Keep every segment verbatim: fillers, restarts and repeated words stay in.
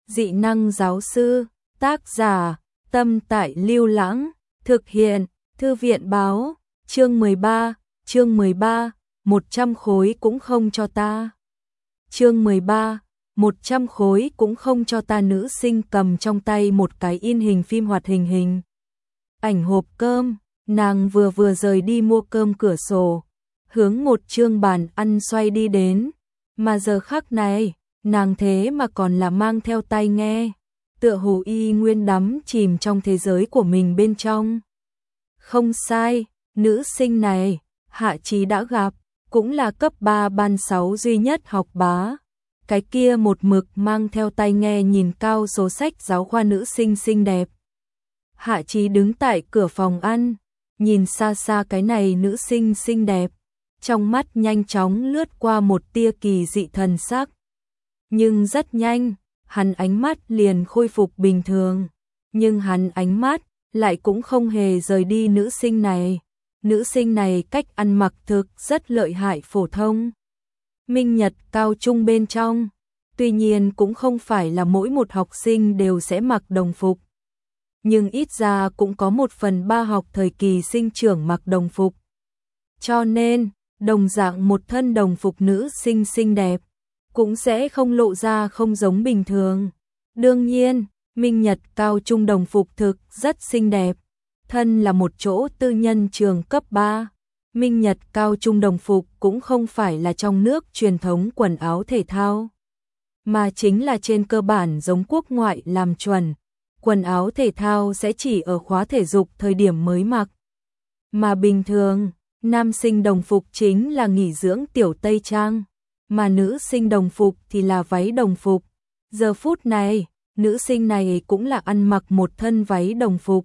Dị năng giáo sư, tác giả, Tâm Tại Lưu Lãng, thực hiện, Thư viện báo, chương mười ba, chương mười ba, một trăm khối cũng không cho ta. Chương mười ba, một trăm khối cũng không cho ta. Nữ sinh cầm trong tay một cái in hình phim hoạt hình hình ảnh hộp cơm, nàng vừa vừa rời đi mua cơm cửa sổ, hướng một chương bàn ăn xoay đi đến, mà giờ khắc này, nàng thế mà còn là mang theo tai nghe, tựa hồ y nguyên đắm chìm trong thế giới của mình bên trong. Không sai, nữ sinh này, Hạ Chí đã gặp, cũng là cấp ba ban sáu duy nhất học bá. Cái kia một mực mang theo tai nghe nhìn cao số sách giáo khoa nữ sinh xinh đẹp. Hạ Chí đứng tại cửa phòng ăn, nhìn xa xa cái này nữ sinh xinh đẹp, trong mắt nhanh chóng lướt qua một tia kỳ dị thần sắc. Nhưng rất nhanh, hắn ánh mắt liền khôi phục bình thường, nhưng hắn ánh mắt lại cũng không hề rời đi nữ sinh này. Nữ sinh này cách ăn mặc thực rất lợi hại, phổ thông. Minh Nhật cao trung bên trong, tuy nhiên cũng không phải là mỗi một học sinh đều sẽ mặc đồng phục. Nhưng ít ra cũng có một phần ba học thời kỳ sinh trưởng mặc đồng phục. Cho nên, đồng dạng một thân đồng phục nữ sinh xinh đẹp, cũng sẽ không lộ ra không giống bình thường. Đương nhiên, Minh Nhật cao trung đồng phục thực rất xinh đẹp. Thân là một chỗ tư nhân trường cấp ba, Minh Nhật cao trung đồng phục cũng không phải là trong nước truyền thống quần áo thể thao, mà chính là trên cơ bản giống quốc ngoại làm chuẩn. Quần áo thể thao sẽ chỉ ở khóa thể dục thời điểm mới mặc, mà bình thường, nam sinh đồng phục chính là nghỉ dưỡng tiểu tây trang, mà nữ sinh đồng phục thì là váy đồng phục. Giờ phút này, nữ sinh này cũng là ăn mặc một thân váy đồng phục,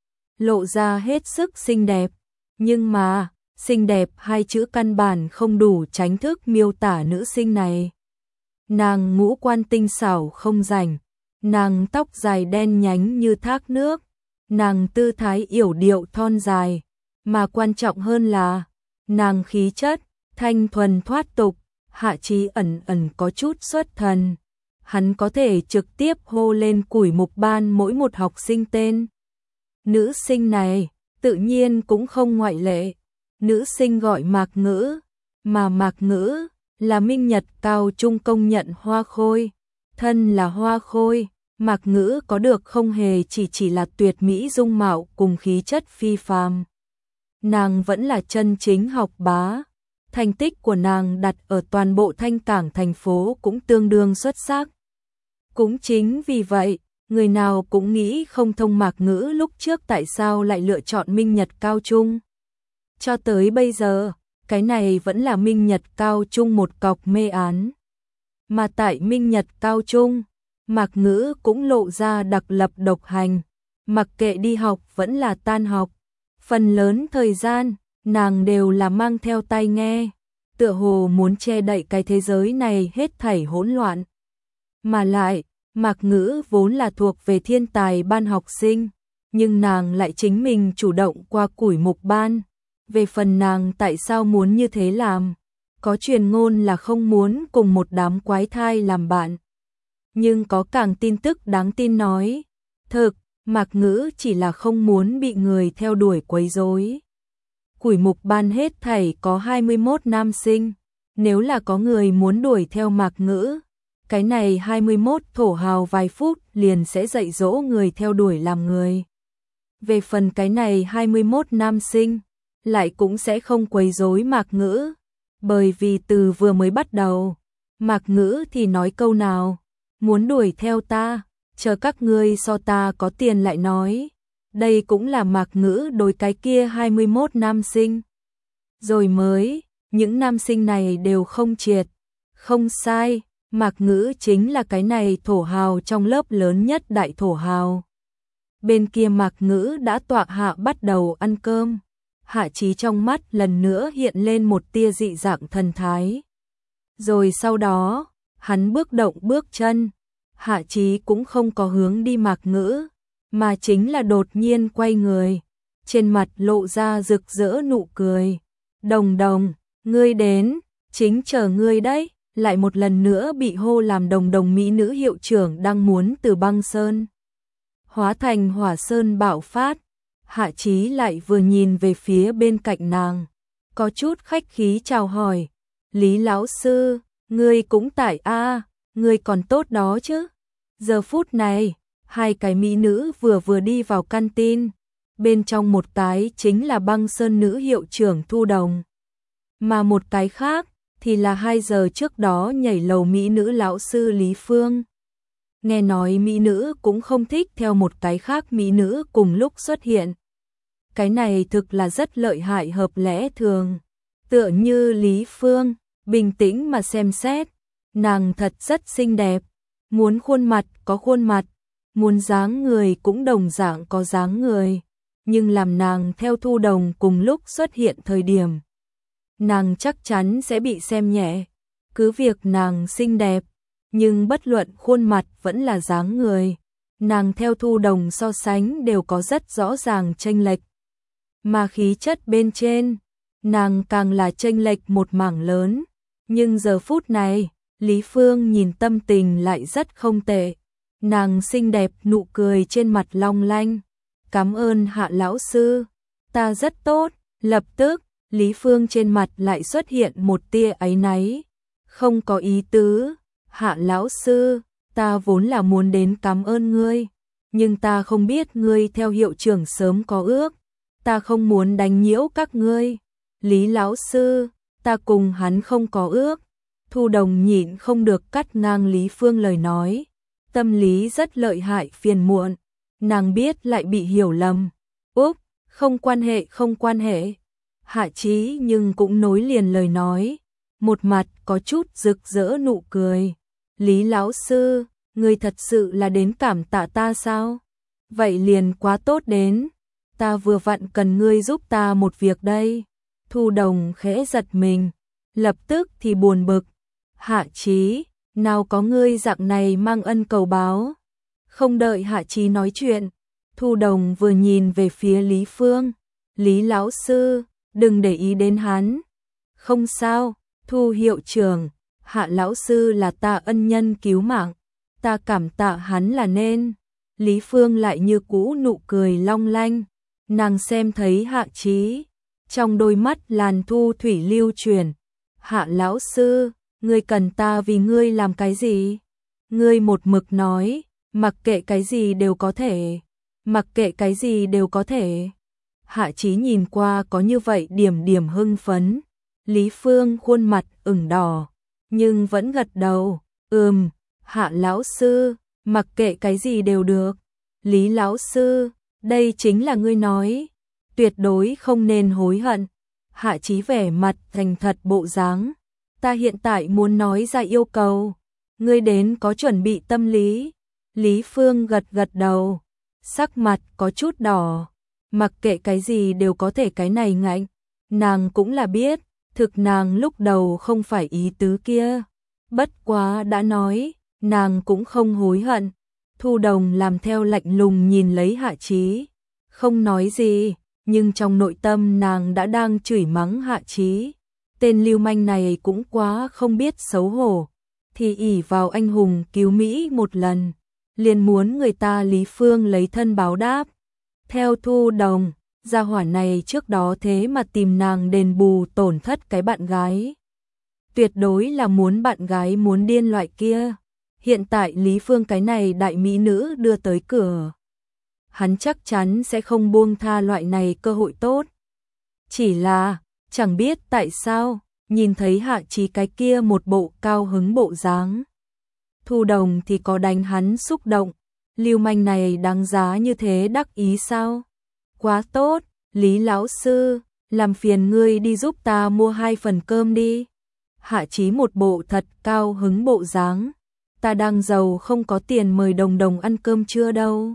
lộ ra hết sức xinh đẹp, nhưng mà, xinh đẹp hai chữ căn bản không đủ tránh thức miêu tả nữ sinh này. Nàng ngũ quan tinh xảo không rảnh, nàng tóc dài đen nhánh như thác nước, nàng tư thái yểu điệu thon dài, mà quan trọng hơn là, nàng khí chất, thanh thuần thoát tục. Hạ Chí ẩn ẩn có chút xuất thần, hắn có thể trực tiếp hô lên củi mục ban mỗi một học sinh tên. Nữ sinh này, tự nhiên cũng không ngoại lệ. Nữ sinh gọi Mạc Ngữ, mà Mạc Ngữ là Minh Nhật cao trung công nhận hoa khôi. Thân là hoa khôi, Mạc Ngữ có được không hề chỉ chỉ là tuyệt mỹ dung mạo cùng khí chất phi phàm. Nàng vẫn là chân chính học bá. Thành tích của nàng đặt ở toàn bộ Thanh Cảng thành phố cũng tương đương xuất sắc. Cũng chính vì vậy, người nào cũng nghĩ không thông Mạc Ngữ lúc trước tại sao lại lựa chọn Minh Nhật cao trung. Cho tới bây giờ, cái này vẫn là Minh Nhật cao trung một cọc mê án. Mà tại Minh Nhật cao trung, Mạc Ngữ cũng lộ ra đặc lập độc hành, mặc kệ đi học vẫn là tan học. Phần lớn thời gian, nàng đều là mang theo tai nghe, tựa hồ muốn che đậy cái thế giới này hết thảy hỗn loạn. Mà lại, Mạc Ngữ vốn là thuộc về thiên tài ban học sinh, nhưng nàng lại chính mình chủ động qua củi mục ban. Về phần nàng tại sao muốn như thế làm, có truyền ngôn là không muốn cùng một đám quái thai làm bạn. Nhưng có càng tin tức đáng tin nói, thực, Mạc Ngữ chỉ là không muốn bị người theo đuổi quấy rối. Củi mục ban hết thảy có hai mươi mốt nam sinh, nếu là có người muốn đuổi theo Mạc Ngữ, cái này hai mươi mốt thổ hào vài phút liền sẽ dạy dỗ người theo đuổi làm người. Về phần cái này hai mươi mốt nam sinh, lại cũng sẽ không quấy rối Mạc Ngữ, bởi vì từ vừa mới bắt đầu, Mạc Ngữ thì nói câu nào, muốn đuổi theo ta, chờ các ngươi so ta có tiền lại nói. Đây cũng là Mạc Ngữ đối cái kia hai mươi mốt nam sinh. Rồi mới, những nam sinh này đều không triệt. Không sai, Mạc Ngữ chính là cái này thổ hào trong lớp lớn nhất đại thổ hào. Bên kia Mạc Ngữ đã tọa hạ bắt đầu ăn cơm. Hạ Chí trong mắt lần nữa hiện lên một tia dị dạng thần thái. Rồi sau đó, hắn bước động bước chân. Hạ Chí cũng không có hướng đi Mạc Ngữ, mà chính là đột nhiên quay người, trên mặt lộ ra rực rỡ nụ cười. Đồng đồng, ngươi đến, chính chờ ngươi đấy, lại một lần nữa bị hô làm đồng đồng mỹ nữ hiệu trưởng đang muốn từ băng sơn hóa thành hỏa sơn bạo phát. Hạ Chí lại vừa nhìn về phía bên cạnh nàng, có chút khách khí chào hỏi, Lý lão sư, ngươi cũng tại a, ngươi còn tốt đó chứ. Giờ phút này, hai cái mỹ nữ vừa vừa đi vào canteen, bên trong một cái chính là băng sơn nữ hiệu trưởng Thu Đồng, mà một cái khác thì là hai giờ trước đó nhảy lầu mỹ nữ lão sư Lý Phương. Nghe nói mỹ nữ cũng không thích theo một cái khác mỹ nữ cùng lúc xuất hiện. Cái này thực là rất lợi hại hợp lẽ thường. Tựa như Lý Phương, bình tĩnh mà xem xét, nàng thật rất xinh đẹp, muốn khuôn mặt có khuôn mặt, muốn dáng người cũng đồng dạng có dáng người, nhưng làm nàng theo Thu Đồng cùng lúc xuất hiện thời điểm, nàng chắc chắn sẽ bị xem nhẹ. Cứ việc nàng xinh đẹp, nhưng bất luận khuôn mặt vẫn là dáng người, nàng theo Thu Đồng so sánh đều có rất rõ ràng chênh lệch. Mà khí chất bên trên, nàng càng là chênh lệch một mảng lớn, nhưng giờ phút này, Lý Phương nhìn tâm tình lại rất không tệ. Nàng xinh đẹp, nụ cười trên mặt long lanh. Cảm ơn Hạ lão sư, ta rất tốt. Lập tức, Lý Phương trên mặt lại xuất hiện một tia áy náy. Không có ý tứ, Hạ lão sư, ta vốn là muốn đến cảm ơn ngươi, nhưng ta không biết ngươi theo hiệu trưởng sớm có ước, ta không muốn đánh nhiễu các ngươi. Lý lão sư, ta cùng hắn không có ước. Thu Đồng nhịn không được cắt ngang Lý Phương lời nói, tâm lý rất lợi hại phiền muộn, nàng biết lại bị hiểu lầm. Úp, không quan hệ không quan hệ. Hạ Chí nhưng cũng nối liền lời nói, một mặt có chút rực rỡ nụ cười. Lý lão sư, ngươi thật sự là đến cảm tạ ta sao? Vậy liền quá tốt đến, ta vừa vặn cần ngươi giúp ta một việc đây. Thu Đồng khẽ giật mình, lập tức thì buồn bực. Hạ Chí, nào có ngươi dạng này mang ân cầu báo. Không đợi Hạ Chí nói chuyện, Thu Đồng vừa nhìn về phía Lý Phương. Lý lão sư, đừng để ý đến hắn. Không sao, Thu hiệu trưởng, Hạ lão sư là ta ân nhân cứu mạng, ta cảm tạ hắn là nên. Lý Phương lại như cũ nụ cười long lanh, nàng xem thấy Hạ Chí, trong đôi mắt làn thu thủy lưu chuyển. Hạ lão sư, ngươi cần ta vì ngươi làm cái gì? Ngươi một mực nói, mặc kệ cái gì đều có thể, mặc kệ cái gì đều có thể. Hạ Chí nhìn qua có như vậy điểm điểm hưng phấn. Lý Phương khuôn mặt ửng đỏ, nhưng vẫn gật đầu, ừm, Hạ lão sư, mặc kệ cái gì đều được. Lý lão sư, đây chính là ngươi nói, tuyệt đối không nên hối hận. Hạ Chí vẻ mặt thành thật bộ dáng. Ta hiện tại muốn nói ra yêu cầu, ngươi đến có chuẩn bị tâm lý. Lý Phương gật gật đầu, sắc mặt có chút đỏ, mặc kệ cái gì đều có thể cái này ngạnh, nàng cũng là biết, thực nàng lúc đầu không phải ý tứ kia, bất quá đã nói, nàng cũng không hối hận. Thu Đồng làm theo lạnh lùng nhìn lấy Hạ Chí, không nói gì, nhưng trong nội tâm nàng đã đang chửi mắng Hạ Chí. Tên lưu manh này cũng quá không biết xấu hổ, thì ỷ vào anh hùng cứu Mỹ một lần, liền muốn người ta Lý Phương lấy thân báo đáp. Theo Thu Đồng, gia hỏa này trước đó thế mà tìm nàng đền bù tổn thất cái bạn gái. Tuyệt đối là muốn bạn gái muốn điên loại kia. Hiện tại Lý Phương cái này đại mỹ nữ đưa tới cửa, hắn chắc chắn sẽ không buông tha loại này cơ hội tốt. Chỉ là, chẳng biết tại sao, nhìn thấy Hạ Chí cái kia một bộ cao hứng bộ dáng, Thu Đồng thì có đánh hắn xúc động. Lưu manh này đáng giá như thế đắc ý sao? Quá tốt, Lý lão sư, làm phiền ngươi đi giúp ta mua hai phần cơm đi. Hạ Chí một bộ thật cao hứng bộ dáng. Ta đang giàu không có tiền mời Đồng Đồng ăn cơm trưa đâu.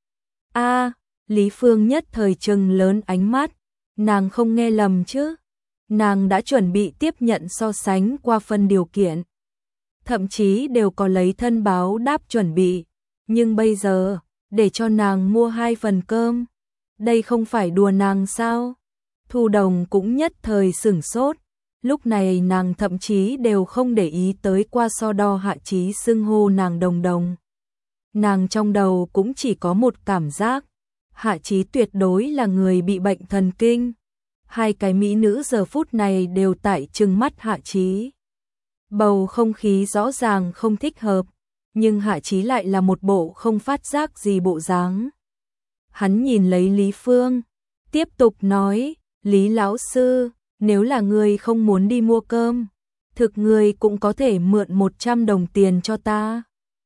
A, à, Lý Phương nhất thời trừng lớn ánh mắt, nàng không nghe lầm chứ? Nàng đã chuẩn bị tiếp nhận so sánh qua phân điều kiện, thậm chí đều có lấy thân báo đáp chuẩn bị, nhưng bây giờ, để cho nàng mua hai phần cơm, đây không phải đùa nàng sao? Thu Đồng cũng nhất thời sửng sốt, Lúc này nàng thậm chí đều không để ý tới qua so đo Hạ Chí xưng hô nàng đồng đồng. Nàng trong đầu cũng chỉ có một cảm giác, Hạ Chí tuyệt đối là người bị bệnh thần kinh. Hai cái mỹ nữ giờ phút này đều tại trừng mắt Hạ Chí. Bầu không khí rõ ràng không thích hợp, nhưng Hạ Chí lại là một bộ không phát giác gì bộ dáng. Hắn nhìn lấy Lý Phương, tiếp tục nói, Lý lão sư, nếu là ngươi không muốn đi mua cơm, thực ngươi cũng có thể mượn một trăm đồng tiền cho ta.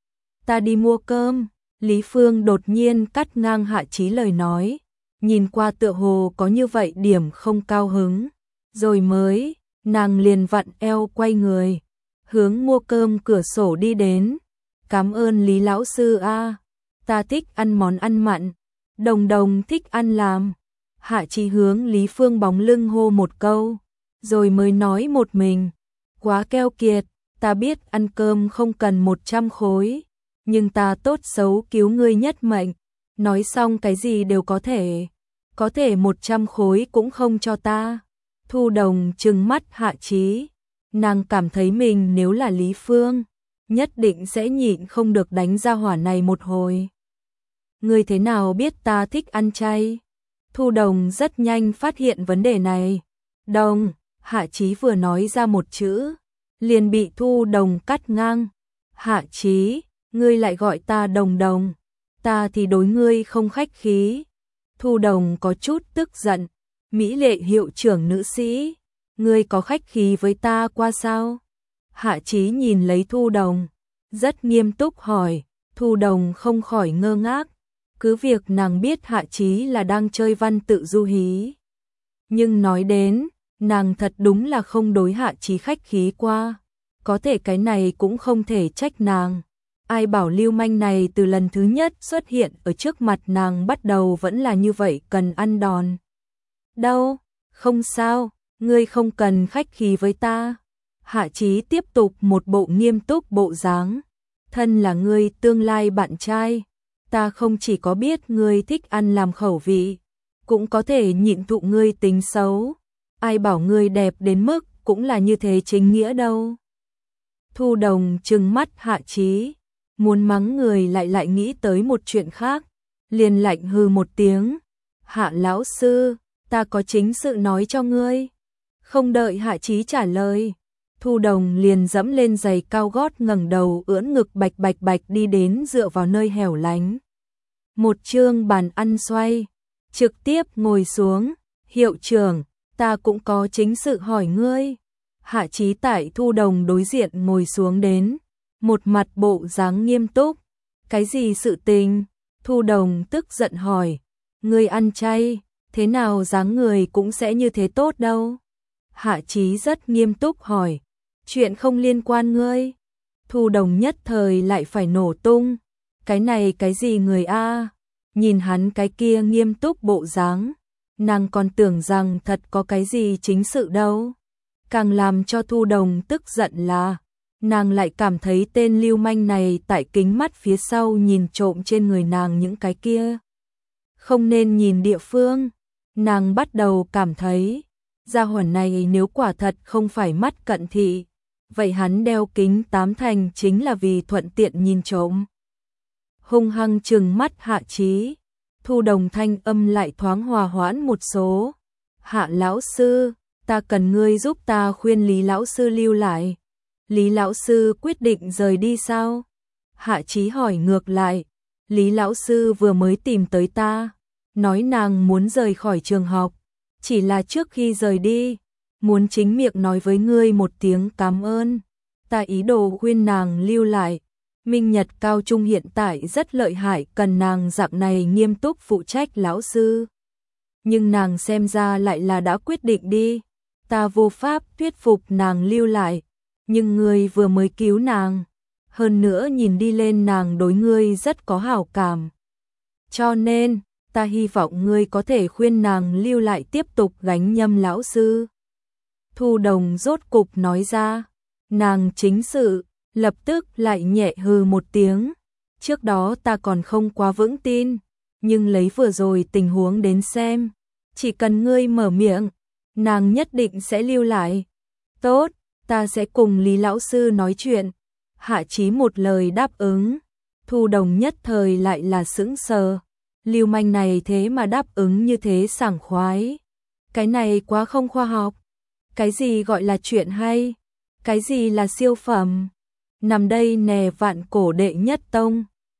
Ta đi mua cơm, Lý Phương đột nhiên cắt ngang Hạ Chí lời nói, nhìn qua tựa hồ có như vậy điểm không cao hứng, rồi mới, nàng liền vặn eo quay người, hướng mua cơm cửa sổ đi đến. Cảm ơn Lý lão sư a, ta thích ăn món ăn mặn, đồng đồng thích ăn làm. Hạ Chí hướng Lý Phương bóng lưng hô một câu, rồi mới nói một mình, quá keo kiệt, ta biết ăn cơm không cần một trăm khối, nhưng ta tốt xấu cứu ngươi nhất mệnh, nói xong cái gì đều có thể, có thể một trăm khối cũng không cho ta. Thu Đồng trừng mắt Hạ Chí, nàng cảm thấy mình nếu là Lý Phương, nhất định sẽ nhịn không được đánh ra hỏa này một hồi. Ngươi thế nào biết ta thích ăn chay? Thu Đồng rất nhanh phát hiện vấn đề này. Đồng, Hạ Chí vừa nói ra một chữ, liền bị Thu Đồng cắt ngang. Hạ Chí, ngươi lại gọi ta Đồng Đồng, ta thì đối ngươi không khách khí. Thu Đồng có chút tức giận, mỹ lệ hiệu trưởng nữ sĩ, ngươi có khách khí với ta qua sao? Hạ Chí nhìn lấy Thu Đồng, rất nghiêm túc hỏi. Thu Đồng không khỏi ngơ ngác, cứ việc nàng biết Hạ Chí là đang chơi văn tự du hí. Nhưng nói đến, nàng thật đúng là không đối Hạ Chí khách khí qua, có thể cái này cũng không thể trách nàng. Ai bảo lưu manh này từ lần thứ nhất xuất hiện ở trước mặt nàng bắt đầu vẫn là như vậy cần ăn đòn. Đâu, không sao, ngươi không cần khách khí với ta. Hạ Chí tiếp tục một bộ nghiêm túc bộ dáng. Thân là ngươi tương lai bạn trai, ta không chỉ có biết ngươi thích ăn làm khẩu vị, cũng có thể nhịn thụ ngươi tính xấu. Ai bảo ngươi đẹp đến mức cũng là như thế chính nghĩa đâu. Thu Đồng trừng mắt Hạ Chí, muốn mắng người lại lại nghĩ tới một chuyện khác, liền lạnh hừ một tiếng. Hạ lão sư, ta có chính sự nói cho ngươi. Không đợi Hạ Chí trả lời, Thu Đồng liền dẫm lên giày cao gót ngẩng đầu ưỡn ngực bạch bạch bạch đi đến dựa vào nơi hẻo lánh. Một chương bàn ăn xoay, trực tiếp ngồi xuống. Hiệu trưởng, ta cũng có chính sự hỏi ngươi. Hạ Chí tại Thu Đồng đối diện ngồi xuống đến, một mặt bộ dáng nghiêm túc. Cái gì sự tình? Thu Đồng tức giận hỏi. Ngươi ăn chay, thế nào dáng người cũng sẽ như thế tốt đâu? Hạ Chí rất nghiêm túc hỏi. Chuyện không liên quan ngươi. Thu Đồng nhất thời lại phải nổ tung. Cái này cái gì người a? Nhìn hắn cái kia nghiêm túc bộ dáng, nàng còn tưởng rằng thật có cái gì chính sự đâu. Càng làm cho Thu Đồng tức giận là, nàng lại cảm thấy tên lưu manh này tại kính mắt phía sau nhìn trộm trên người nàng những cái kia không nên nhìn địa phương. Nàng bắt đầu cảm thấy, gia hỏa này nếu quả thật không phải mắt cận thị, vậy hắn đeo kính tám thành chính là vì thuận tiện nhìn trộm. Hung hăng trừng mắt Hạ Chí, Thu Đồng thanh âm lại thoáng hòa hoãn một số. Hạ lão sư, ta cần ngươi giúp ta khuyên Lý lão sư lưu lại. Lý lão sư quyết định rời đi sao? Hạ Chí hỏi ngược lại. Lý lão sư vừa mới tìm tới ta, nói nàng muốn rời khỏi trường học, chỉ là trước khi rời đi, muốn chính miệng nói với ngươi một tiếng cảm ơn. Ta ý đồ khuyên nàng lưu lại. Minh Nhật cao trung hiện tại rất lợi hại, cần nàng dạng này nghiêm túc phụ trách lão sư. Nhưng nàng xem ra lại là đã quyết định đi. Ta vô pháp thuyết phục nàng lưu lại, nhưng ngươi vừa mới cứu nàng. Hơn nữa nhìn đi lên nàng đối ngươi rất có hảo cảm. Cho nên, ta hy vọng ngươi có thể khuyên nàng lưu lại tiếp tục gánh nhâm lão sư. Thu Đồng rốt cục nói ra, nàng chính sự, lập tức lại nhẹ hừ một tiếng. Trước đó ta còn không quá vững tin, nhưng lấy vừa rồi tình huống đến xem, chỉ cần ngươi mở miệng, nàng nhất định sẽ lưu lại. Tốt, ta sẽ cùng Lý lão sư nói chuyện. Hạ Chí một lời đáp ứng. Thu Đồng nhất thời lại là sững sờ. Lưu manh này thế mà đáp ứng như thế sảng khoái. Cái này quá không khoa học. Cái gì gọi là chuyện hay? Cái gì là siêu phẩm? Nằm đây nè vạn cổ đệ nhất tông.